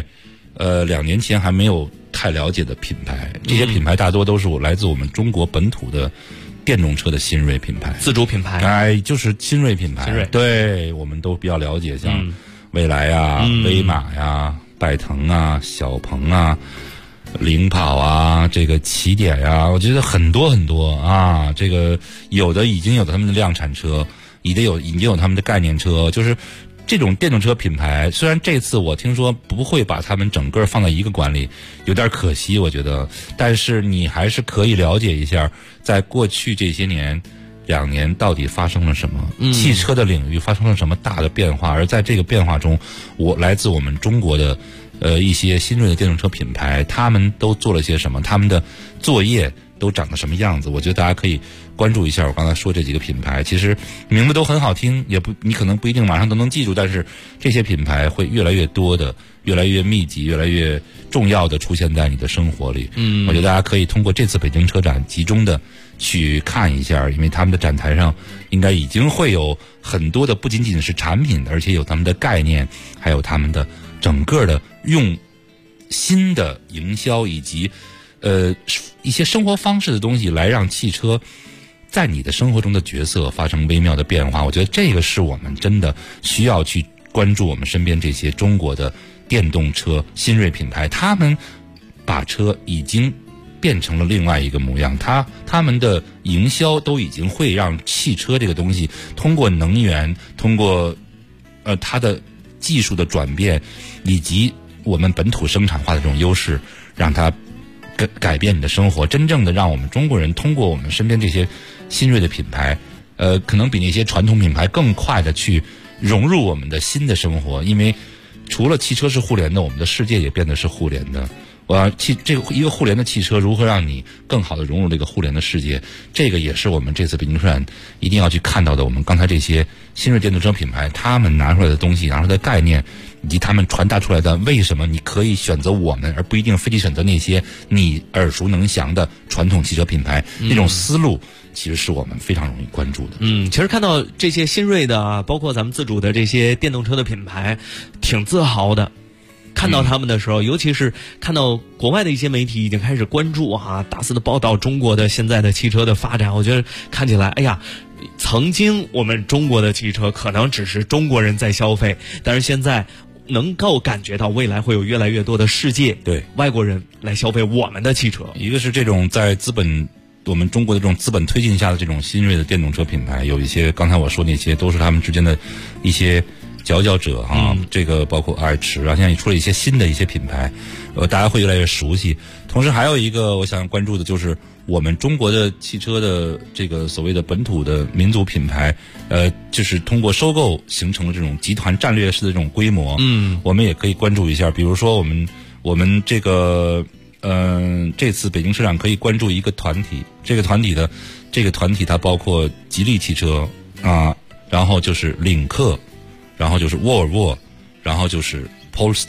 2年前还没有太了解的品牌，这些品牌大多都是来自我们中国本土的电动车的新锐品牌，
自主品牌，
就是新锐品牌。
新锐，
对，我们都比较了解，像蔚来呀、威马呀、拜腾啊、小鹏啊、领跑啊，这个起点呀，我觉得很多很多啊。这个已经有他们的量产车，已经有他们的概念车，就是这种电动车品牌。虽然这次我听说不会把他们整个放在一个馆里，有点可惜，我觉得，但是你还是可以了解一下，在过去这些年2年到底发生了什么，汽车的领域发生了什么大的变化，而在这个变化中，来自我们中国的一些新锐的电动车品牌，他们都做了些什么，他们的作业都长得什么样子。我觉得大家可以关注一下我刚才说这几个品牌，其实名字都很好听，你可能不一定马上都能记住，但是这些品牌会越来越多的、越来越密集、越来越重要的出现在你的生活里。我觉得大家可以通过这次北京车展集中的去看一下，因为他们的展台上应该已经会有很多的不仅仅是产品，而且有他们的概念，还有他们的整个的用新的营销以及一些生活方式的东西来让汽车在你的生活中的角色发生微妙的变化。我觉得这个是我们真的需要去关注我们身边这些中国的电动车新锐品牌，他们把车已经变成了另外一个模样，他们的营销都已经会让汽车这个东西通过能源，通过它的技术的转变，以及我们本土生产化的这种优势，让它改变你的生活，真正的让我们中国人通过我们身边这些新锐的品牌，可能比那些传统品牌更快的去融入我们的新的生活。因为除了汽车是互联的，我们的世界也变得是互联的。这个一个互联的汽车如何让你更好的融入这个互联的世界，这个也是我们这次北京车展一定要去看到的。我们刚才这些新锐电动车品牌，他们拿出来的东西，拿出来的概念，以及他们传达出来的为什么你可以选择我们，而不一定非得选择那些你耳熟能详的传统汽车品牌，那种思路其实是我们非常容易关注的。
其实看到这些新锐的，包括咱们自主的这些电动车的品牌，挺自豪的。看到他们的时候，尤其是看到国外的一些媒体已经开始关注大肆的报道中国的现在的汽车的发展，我觉得看起来，哎呀，曾经我们中国的汽车可能只是中国人在消费，但是现在能够感觉到未来会有越来越多的世界外国人来消费我们的汽车。
一个是这种在我们中国的这种资本推进下的这种新锐的电动车品牌，有一些刚才我说那些都是他们之间的一些佼佼者这个包括爱驰现在也出了一些新的一些品牌，大家会越来越熟悉。同时还有一个我想关注的就是我们中国的汽车的这个所谓的本土的民族品牌，就是通过收购形成了这种集团战略式的这种规模。我们也可以关注一下，比如说我们这个这次北京车展可以关注一个团体，这个团体它包括吉利汽车然后就是领克，然后就是沃尔沃，然后就是 Polestar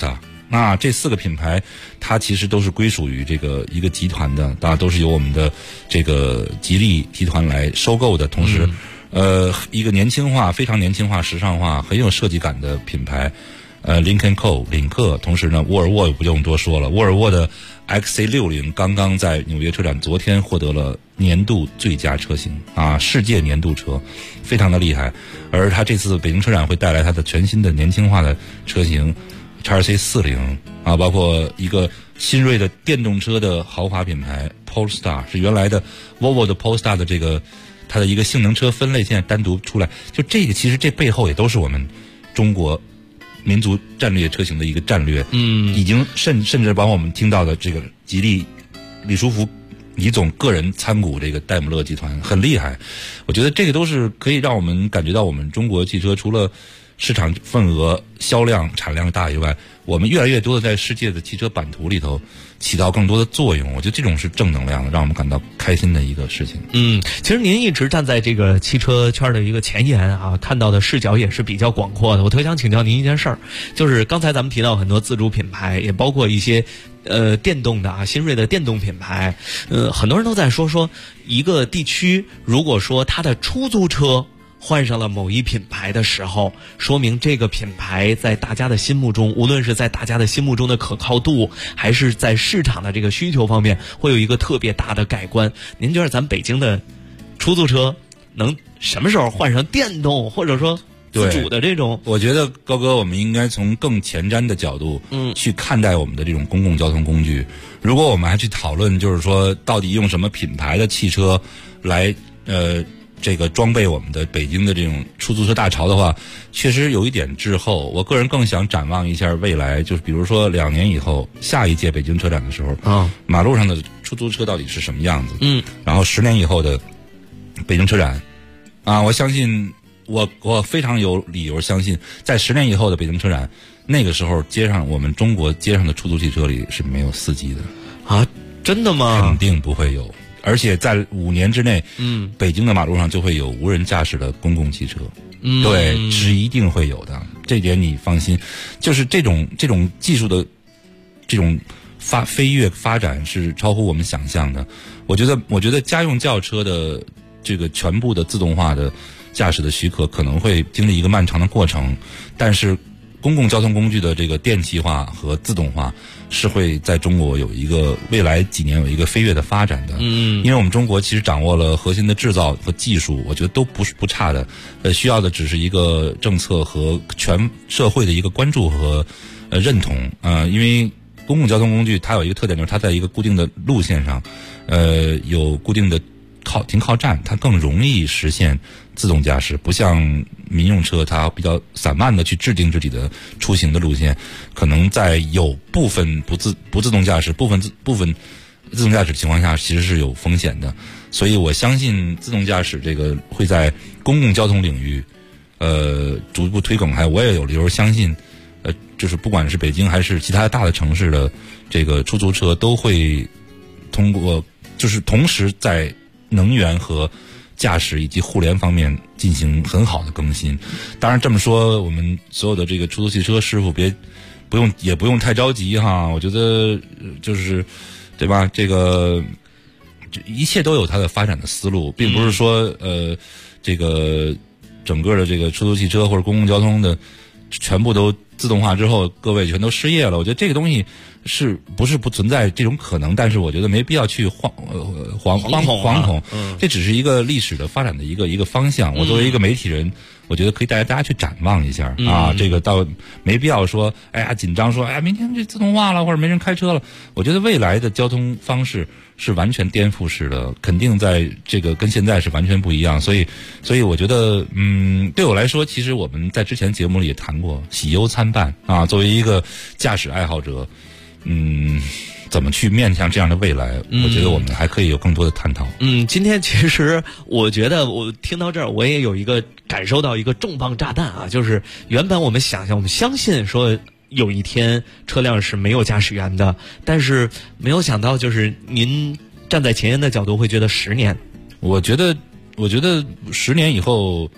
这4个品牌它其实都是归属于这个一个集团的，当然都是由我们的这个吉利集团来收购的。同时一个年轻化、非常年轻化、时尚化、很有设计感的品牌Lincoln Co. 领克。同时呢，沃尔沃不用多说了，沃尔沃的 XC60 刚刚在纽约车展昨天获得了年度最佳车型世界年度车，非常的厉害。而它这次北京车展会带来它的全新的年轻化的车型 XC40 包括一个新锐的电动车的豪华品牌 Polestar， 是原来的 Volvo 的 Polestar 的这个它的一个性能车分类，现在单独出来。就这个其实这背后也都是我们中国民族战略车型的一个战略，已经甚至把我们听到的这个吉利李书福李总个人参股这个戴姆勒集团很厉害。我觉得这个都是可以让我们感觉到我们中国汽车除了市场份额、销量、产量大以外，我们越来越多的在世界的汽车版图里头起到更多的作用。我觉得这种是正能量的，让我们感到开心的一个事情。
其实您一直站在这个汽车圈的一个前沿看到的视角也是比较广阔的。我特别想请教您一件事儿，就是刚才咱们提到很多自主品牌，也包括一些电动的新锐的电动品牌。很多人都在说一个地区如果说它的出租车换上了某一品牌的时候，说明这个品牌在大家的心目中，无论是在大家的心目中的可靠度，还是在市场的这个需求方面，会有一个特别大的改观。您觉得咱北京的出租车能什么时候换上电动，或者说自主的这种？
我觉得高哥，我们应该从更前瞻的角度去看待我们的这种公共交通工具。如果我们还去讨论就是说到底用什么品牌的汽车来这个装备我们的北京的这种出租车大潮的话，确实有一点滞后。我个人更想展望一下未来，就是比如说2年以后下一届北京车展的时候马路上的出租车到底是什么样子，然后10年以后的北京车展我相信我非常有理由相信，在10年以后的北京车展，那个时候我们中国街上的出租汽车里是没有司机的
真的吗？
肯定不会有。而且在5年之内，北京的马路上就会有无人驾驶的公共汽车，对，是一定会有的，这点你放心。就是这种技术的这种飞跃发展是超乎我们想象的。我觉得家用轿车的这个全部的自动化的驾驶的许可可能会经历一个漫长的过程，但是公共交通工具的这个电气化和自动化是会在中国有一个未来几年有一个飞跃的发展的。因为我们中国其实掌握了核心的制造和技术，我觉得都不差的。需要的只是一个政策和全社会的一个关注和认同。因为公共交通工具它有一个特点，就是它在一个固定的路线上，有固定的停靠站，它更容易实现自动驾驶，不像民用车它比较散漫的去制定自己的出行的路线，可能在有部分不自动驾驶、部分自动驾驶的情况下，其实是有风险的。所以我相信自动驾驶这个会在公共交通领域逐步推广开。我也有理由相信就是不管是北京还是其他大的城市的这个出租车都会通过就是同时在能源和驾驶以及互联方面进行很好的更新。当然这么说，我们所有的这个出租汽车师傅也不用太着急哈。我觉得就是对吧，这个一切都有它的发展的思路，并不是说这个整个的这个出租汽车或者公共交通的全部都自动化之后各位全都失业了。我觉得这个东西是不是不存在这种可能，但是我觉得没必要去惶恐，这只是一个历史的发展的一个方向。我作为一个媒体人，我觉得可以带大家去展望一下这个倒没必要说紧张说明天这自动化了或者没人开车了。我觉得未来的交通方式是完全颠覆式的，肯定在这个跟现在是完全不一样。所以我觉得对我来说，其实我们在之前节目里也谈过喜忧参半作为一个驾驶爱好者，怎么去面向这样的未来，我觉得我们还可以有更多的探讨。
今天其实我觉得我听到这儿，我也有一个感受到一个重磅炸弹就是原本我们相信说有一天车辆是没有驾驶员的，但是没有想到就是您站在前沿的角度会觉得10年。
我觉得10年以后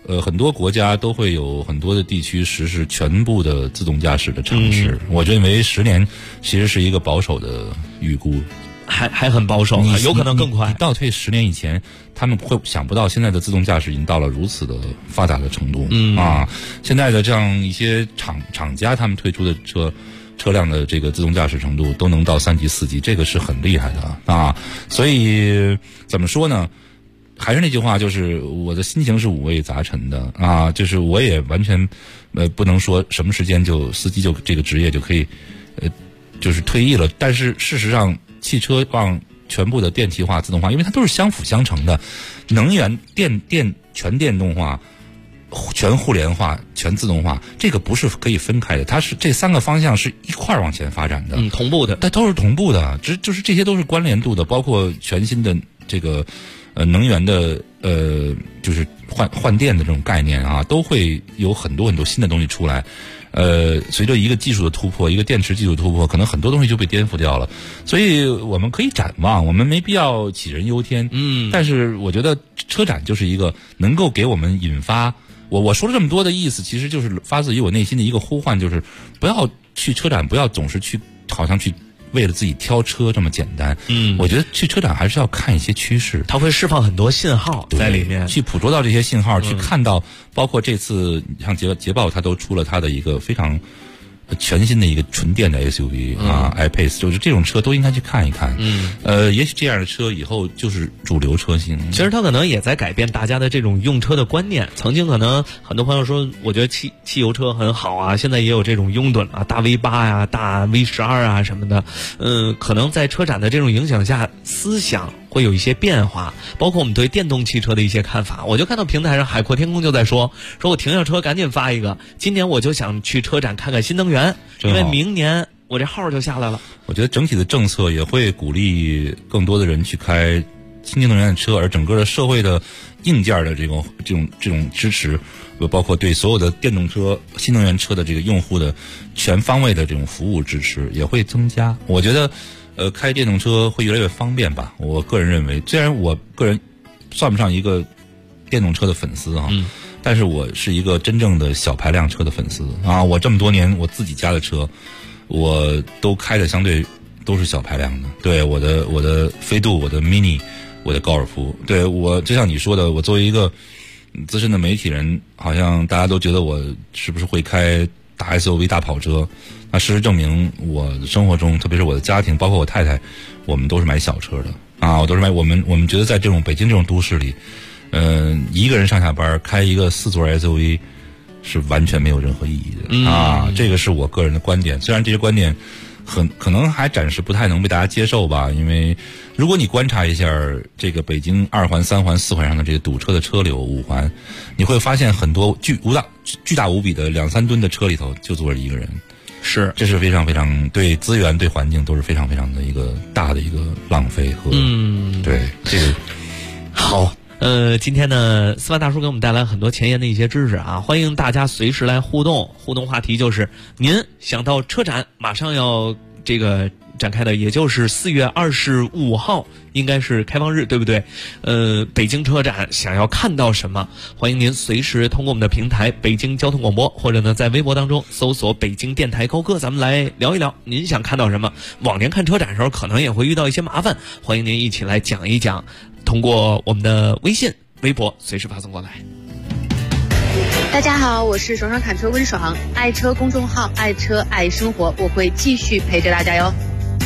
很多国家都会有很多的地区实施全部的自动驾驶的尝试。我认为10年其实是一个保守的预估。
还很保守，有可能更快。
你倒退10年以前，他们会想不到现在的自动驾驶已经到了如此的发达的程度。现在的这样一些厂家他们推出的车辆的这个自动驾驶程度都能到3级4级，这个是很厉害的啊。所以怎么说呢？还是那句话，就是我的心情是五味杂陈的啊。就是我也完全不能说什么时间就司机就这个职业就可以就是退役了。但是事实上，汽车往全部的电气化、自动化，因为它都是相辅相成的，能源全电动化、全互联化、全自动化，这个不是可以分开的，它是这3个方向是一块往前发展的，
同步的，
它都是同步的，就是这些都是关联度的，包括全新的这个能源的就是换电的这种概念啊，都会有很多新的东西出来。随着一个技术的突破，一个电池技术突破，可能很多东西就被颠覆掉了。所以我们可以展望，我们没必要杞人忧天。但是我觉得车展就是一个能够给我们引发我说了这么多的意思，其实就是发自于我内心的一个呼唤，就是不要去车展，不要总是去好像去为了自己挑车这么简单。我觉得去车展还是要看一些趋势，
它会释放很多信号在里面，
去捕捉到这些信号，去看到包括这次像捷豹它都出了它的一个非常全新的一个纯电的 SUV iPace， 就是这种车都应该去看一看。也许这样的车以后就是主流车型。
其实它可能也在改变大家的这种用车的观念。曾经可能很多朋友说，我觉得汽油车很好啊，现在也有这种拥趸啊，大 V8 呀、大 V12啊什么的。可能在车展的这种影响下，思想会有一些变化，包括我们对电动汽车的一些看法。我就看到平台上海阔天空就在说我停下车赶紧发一个，今年我就想去车展看看新能源，因为明年我这号就下来了。
我觉得整体的政策也会鼓励更多的人去开新能源的车，而整个的社会的硬件的这种支持，包括对所有的电动车、新能源车的这个用户的全方位的这种服务支持也会增加。我觉得开电动车会越来越方便吧。我个人认为，虽然我个人算不上一个电动车的粉丝啊，但是我是一个真正的小排量车的粉丝啊。我这么多年我自己家的车，我都开的相对都是小排量的。对，我的飞度、我的 mini、我的高尔夫。对，我就像你说的，我作为一个资深的媒体人，好像大家都觉得我是不是会开大 SUV 大跑车。那事实证明，我的生活中，特别是我的家庭，包括我太太，我们都是买小车的啊。我都是买我们觉得在这种北京这种都市里，一个人上下班开一个4座 SUV 是完全没有任何意义的啊。这个是我个人的观点，虽然这些观点可能还暂时不太能被大家接受吧。因为如果你观察一下这个北京2环、3环、4环上的这个堵车的车流，5环，你会发现很多巨大无比的2-3吨的车里头就坐着一个人。
是，
这是非常非常对资源、对环境都是非常非常的一个大的一个浪费和对这个
好。今天呢，司马大叔给我们带来很多前沿的一些知识啊，欢迎大家随时来互动话题就是您想到车展马上要这个展开的，也就是4月25号应该是开放日，对不对？北京车展想要看到什么，欢迎您随时通过我们的平台北京交通广播，或者呢在微博当中搜索北京电台高歌，咱们来聊一聊您想看到什么。往年看车展的时候可能也会遇到一些麻烦，欢迎您一起来讲一讲，通过我们的微信、微博随时发送过来。
大家好，我是爽爽侃车温爽，爱车公众号爱车爱生活，我会继续陪着大家哟。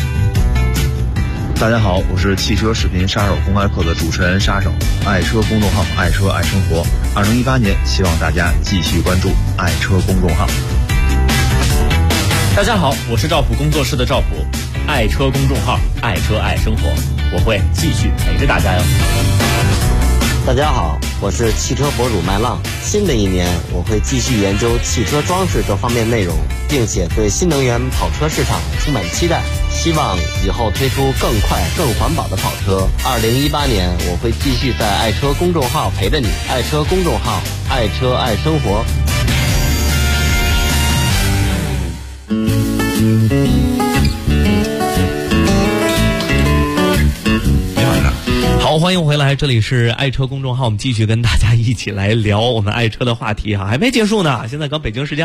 大家好，我是汽车视频杀手公开课的主持人杀手，爱车公众号爱车爱生活。2018年，希望大家继续关注爱车公众号。
大家好，我是赵普工作室的赵普，爱车公众号爱车爱生活，我会继续陪着大家哟。
大家好，我是汽车博主麦浪。新的一年，我会继续研究汽车装饰这方面内容，并且对新能源跑车市场充满期待。希望以后推出更快、更环保的跑车。2018年，我会继续在爱车公众号陪着你。爱车公众号，爱车爱生活。
好， 好，欢迎回来，这里是爱车公众号，我们继续跟大家一起来聊我们爱车的话题哈，还没结束呢。现在刚北京时间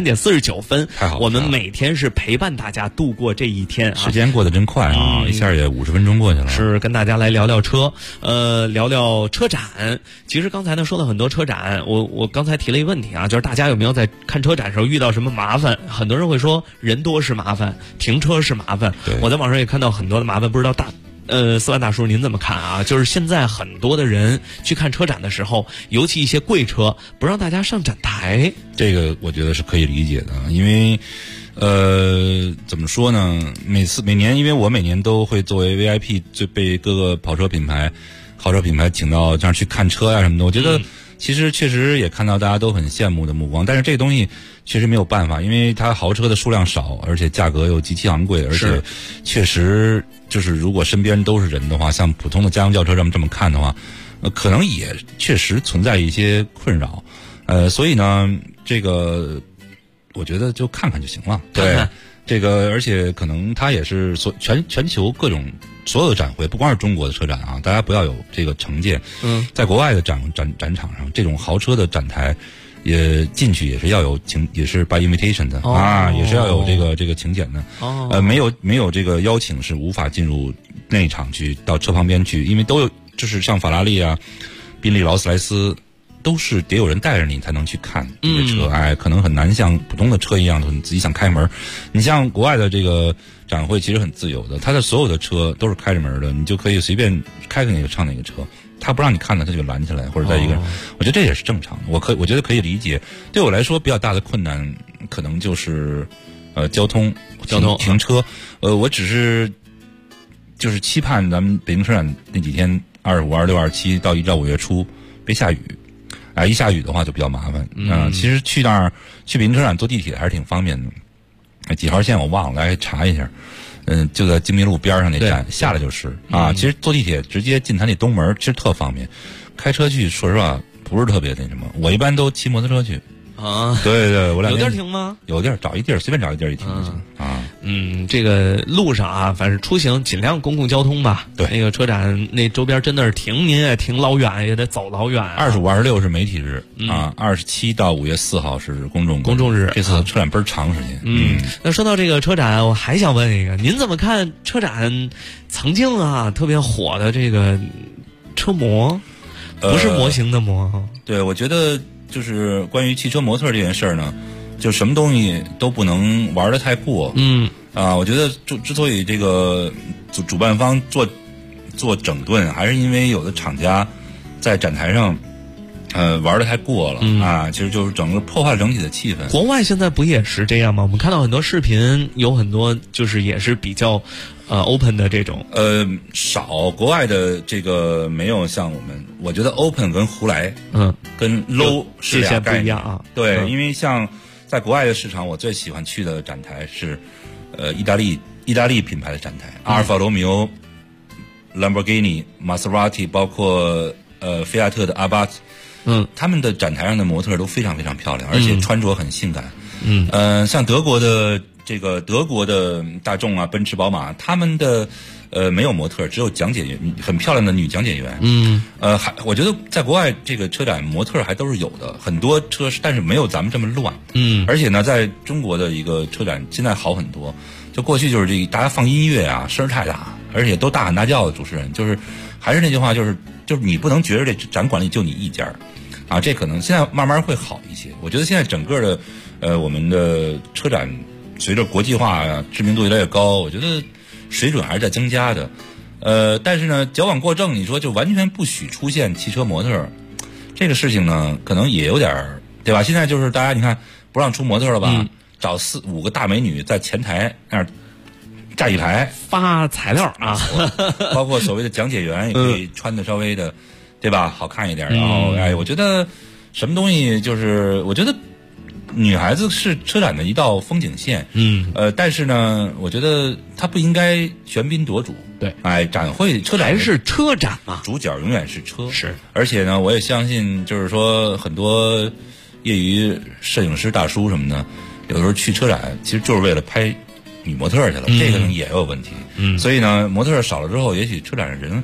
23:49，
太好了，
我们每天是陪伴大家度过这一天，
时间过得真快啊，一下也50分钟过去了。
是跟大家来聊聊车，聊聊车展。其实刚才呢说了很多车展，我刚才提了一个问题啊，就是大家有没有在看车展的时候遇到什么麻烦？很多人会说人多是麻烦，停车是麻烦。我在网上也看到很多的麻烦，不知道4万大叔您怎么看啊？就是现在很多的人去看车展的时候，尤其一些贵车不让大家上展台，
这个我觉得是可以理解的，因为怎么说呢？每年，因为我每年都会作为 VIP 就被各个跑车品牌、豪车品牌请到这样去看车呀什么的。我觉得其实确实也看到大家都很羡慕的目光，但是这个东西确实没有办法，因为它豪车的数量少，而且价格又极其昂贵，而且确实就是如果身边都是人的话，像普通的家用轿车这么看的话，可能也确实存在一些困扰。所以呢，这个我觉得就看看就行了。对，这个而且可能它也是全球各种所有的展会，不光是中国的车展啊，大家不要有这个成见。在国外的展场上，这种豪车的展台也进去也是要有也是 by invitation 的也是要有这个请柬的。没有这个邀请是无法进入内场去到车旁边去，因为都有就是像法拉利啊、宾利、劳斯莱斯。都是得有人带着你才能去看这个车，可能很难像普通的车一样，你自己想开门。你像国外的这个展会其实很自由的，它的所有的车都是开着门的，你就可以随便开哪个上哪个车，他不让你看的他就拦起来，或者在一个人，我觉得这也是正常的，我觉得可以理解。对我来说比较大的困难可能就是交通停车，我只是就是期盼咱们北京车展那几天25、26、27到1到5月初别下雨。一下雨的话就比较麻烦。其实去那儿去北京车展坐地铁还是挺方便的。几号线我忘了，来查一下。就在京密路边上那站，下来就是其实坐地铁直接进它那东门，其实特方便。开车去，说实话不是特别那什么。我一般都骑摩托车去。对，我俩
有地儿停吗？
有地儿，找一地儿，随便找一地儿一停就行
这个路上啊，反正出行尽量公共交通吧。对，那个车展那周边真的是停，您也停老远，也得走老远。
25、26是媒体日27到5月4号是公众日。这次车展倍儿长时间。
那说到这个车展，我还想问一个，您怎么看车展曾经特别火的这个车模？不是模型的模。
对，我觉得就是关于汽车模特这件事儿呢，就什么东西都不能玩得太过。我觉得之所以这个主办方做整顿，还是因为有的厂家在展台上玩得太过了其实就是整个破坏了整体的气氛。
国外现在不也是这样吗？我们看到很多视频，有很多就是也是比较open 的这种。
少，国外的这个没有像我觉得 open 跟胡来跟 low 是俩概念不一样啊。对，因为像在国外的市场，我最喜欢去的展台是意大利品牌的展台，阿尔法罗密欧、兰博基尼、玛莎拉蒂，包括菲亚特的阿巴兹。他们的展台上的模特都非常非常漂亮，而且穿着很性感。像德国的大众啊、奔驰、宝马，他们的没有模特，只有讲解员，很漂亮的女讲解员。我觉得在国外这个车展模特还都是有的，很多车，但是没有咱们这么乱。而且呢，在中国的一个车展现在好很多。就过去就是大家放音乐啊，声太大，而且都大喊大叫的主持人，就是还是那句话，就是你不能觉得这展馆里就你一家这可能现在慢慢会好一些。我觉得现在整个的我们的车展随着国际化知名度越来越高，我觉得水准还是在增加的。但是呢，矫枉过正，你说就完全不许出现汽车模特，这个事情呢，可能也有点对吧？现在就是大家你看不让出模特了吧？找4、5个大美女在前台那儿站一排
发材料
包括所谓的讲解员也可以穿的稍微的，对吧？好看一点。然后我觉得什么东西就是我觉得女孩子是车展的一道风景线。但是呢，我觉得她不应该喧宾夺主。对，展会车展
还是车展嘛，
主角永远是车。
是，
而且呢，我也相信，就是说很多业余摄影师大叔什么的，有的时候去车展其实就是为了拍女模特去了，这个也有问题。所以呢，模特少了之后，也许车展上人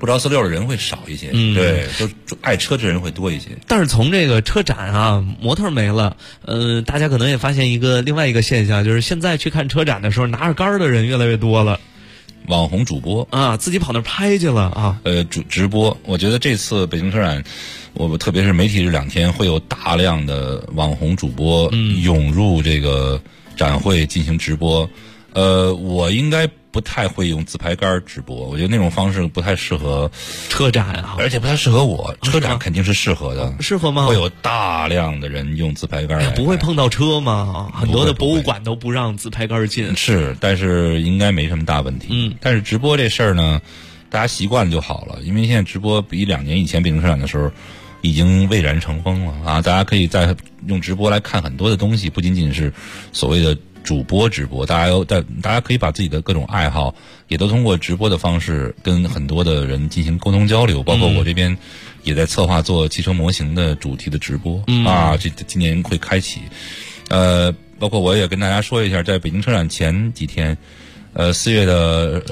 不着四六的人会少一些，对，都爱车之人会多一些。
但是从这个车展啊，模特没了，大家可能也发现另外一个现象，就是现在去看车展的时候，拿着杆的人越来越多了。
网红主播
啊，自己跑那拍去了啊。
直播，我觉得这次北京车展，我特别是媒体日2天，会有大量的网红主播涌入这个展会进行直播。我应该不太会用自拍杆直播，我觉得那种方式不太适合
车展啊，
而且不太适合我。车展肯定是适合的，
适合吗？
会有大量的人用自拍杆，
不会碰到车吗？很多的博物馆都不让自拍杆进。
是，但是应该没什么大问题。但是直播这事儿呢，大家习惯了就好了，因为现在直播比2年以前北京车展的时候已经蔚然成风了啊！大家可以在用直播来看很多的东西，不仅仅是所谓的主播直播，大家可以把自己的各种爱好也都通过直播的方式跟很多的人进行沟通交流，包括我这边也在策划做汽车模型的主题的直播啊，今年会开启。包括我也跟大家说一下，在北京车展前几天，4月的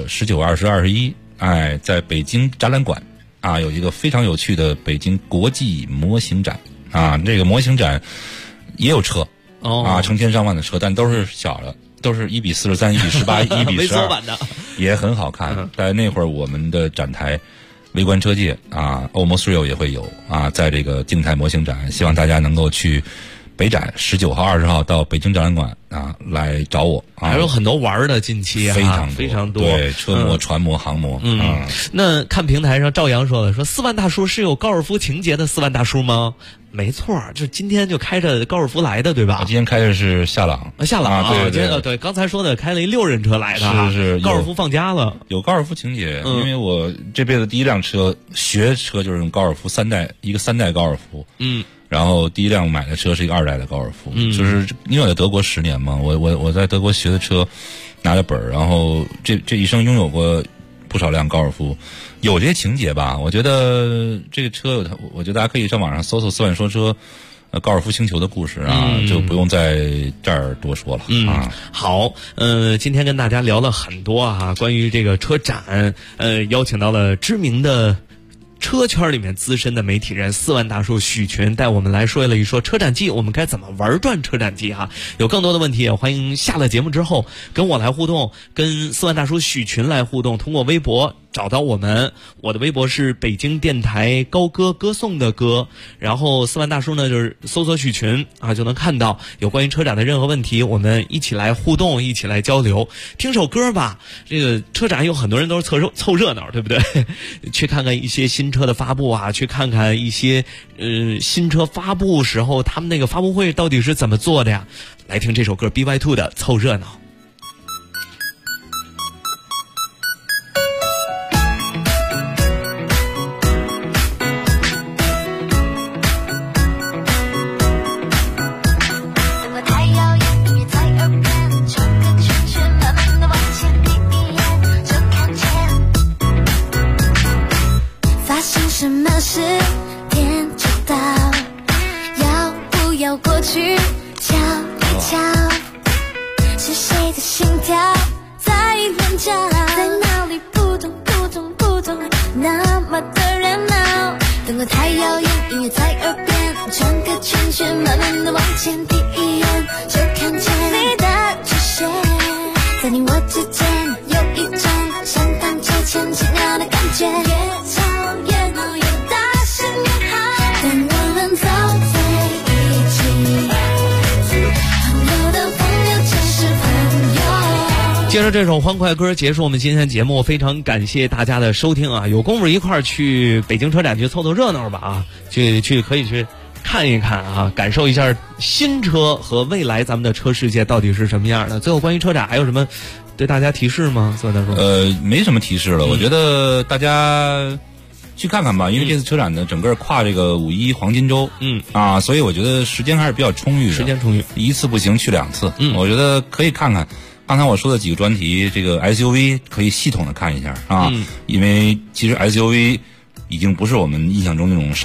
19、20、21，在北京展览馆啊有一个非常有趣的北京国际模型展啊，这个模型展也有车。成千上万的车，但都是小的，都是1:43、1:18、1:12
版的，
也很好看。在那会儿，我们的展台微观车界啊，Almost Real 也会有啊，在这个静态模型展，希望大家能够去北展19号、20号到北京展览馆啊来找我啊，
还有很多玩的，近期非常多，
对，车模、船模、航模。
那看平台上赵阳说4万大叔是有高尔夫情节的4万大叔吗？没错，就是今天就开着高尔夫来的，对吧？
今天开的是夏朗，
对，刚才说的开了一6人车来的，
是
高尔夫放家了，
有高尔夫情节。因为我这辈子第一辆车学车就是用高尔夫一个3代高尔夫，然后第一辆买的车是一个2代的高尔夫，就是因为我在德国10年嘛，我在德国学的车，拿着本，然后这一生拥有过不少辆高尔夫，有这些情节吧。我觉得这个车我觉得大家可以上网上搜索4万说车高尔夫星球的故事啊，就不用在这儿多说了啊。
好，今天跟大家聊了很多啊，关于这个车展，邀请到了知名的车圈里面资深的媒体人4万大叔许群，带我们来说了一说车展季我们该怎么玩转车展季哈。有更多的问题也欢迎下了节目之后跟我来互动，跟4万大叔许群来互动，通过微博找到我们，我的微博是北京电台高歌歌颂的歌，然后4万大叔呢就是搜索许群啊，就能看到有关于车展的任何问题，我们一起来互动，一起来交流。听首歌吧，这个车展有很多人都是凑热闹，对不对？去看看一些新车的发布啊，去看看一些新车发布时候他们那个发布会到底是怎么做的呀。来听这首歌 BY2 的凑热闹。
什么是天知道？要不要过去瞧一瞧？是谁的心跳在乱叫？在哪里扑通扑通扑通，那么的热闹。灯光太耀眼，音乐在耳边，转个圈圈，慢慢的往前，第一眼就看见你的出现，在你我之间有一种像荡秋千奇妙的感觉，越吵越闹越大声越好，但我们走在一起，朋友的朋友就是朋友。
接着这首欢快歌结束我们今天节目，非常感谢大家的收听啊！有功夫一块儿去北京车展去凑凑热闹吧啊！去可以去看一看啊，感受一下新车和未来咱们的车世界到底是什么样的。最后关于车展还有什么对大家提示吗？孙大叔？
没什么提示了，我觉得大家去看看吧，因为这次车展呢整个跨这个5·1黄金周，所以我觉得时间还是比较充裕的，
时间充裕，
一次不行去2次，我觉得可以看看。刚才我说的几个专题，这个 SUV 可以系统的看一下啊，因为其实 SUV 已经不是我们印象中那种